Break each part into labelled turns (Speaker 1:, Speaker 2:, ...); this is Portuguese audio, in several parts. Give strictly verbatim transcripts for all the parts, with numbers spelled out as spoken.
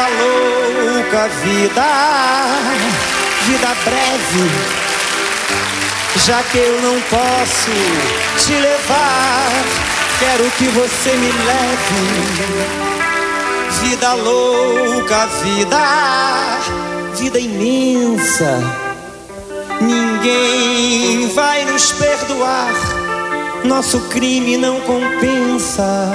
Speaker 1: Vida louca, vida, vida breve. Já que eu não posso te levar, quero que você me leve. Vida louca, vida, vida imensa. Ninguém vai nos perdoar, nosso crime não compensa.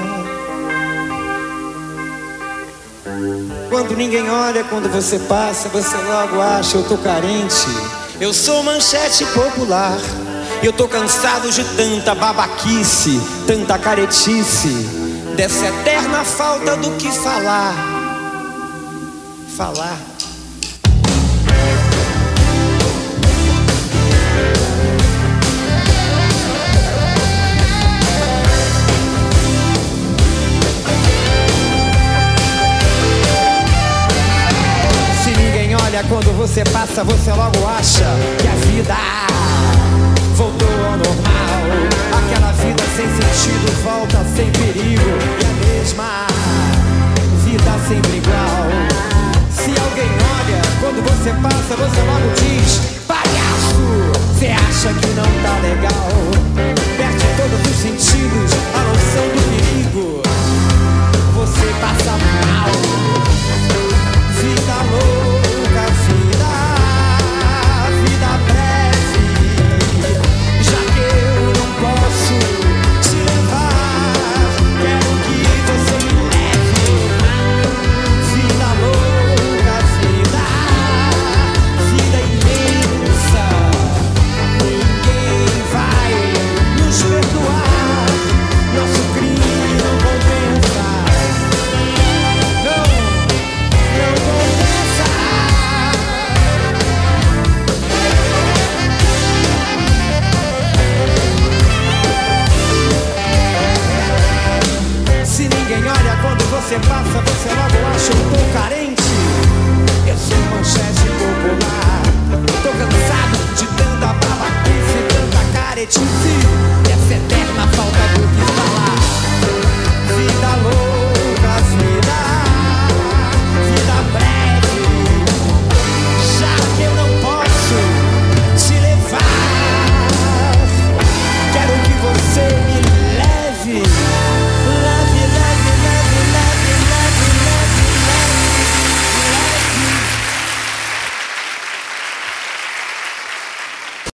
Speaker 1: Quando ninguém olha, quando você passa, você logo acha eu tô carente. Eu sou manchete popular. Eu tô cansado de tanta babaquice, tanta caretice, dessa eterna falta do que falar. Falar. Quando você passa, você logo acha que a vida voltou ao normal. Aquela vida sem sentido volta sem perigo, e a mesma vida sempre igual. Se alguém olha, quando você passa, você logo diz: palhaço, você acha que não tá legal? Perde todos os sentidos, a noção do perigo. Você passa mal. Vida louca, vida, vida breve. Já que eu não posso te levar, quero que você me leve. Vida louca, vida, vida imensa. Ninguém vai nos perdoar, nosso crime não compensa. Não, não compensa. Se ninguém olha quando você passa, você logo acha eu tô carente. Eu sou manchete popular. Tô cansado de tanta babaquice, tanta caretice.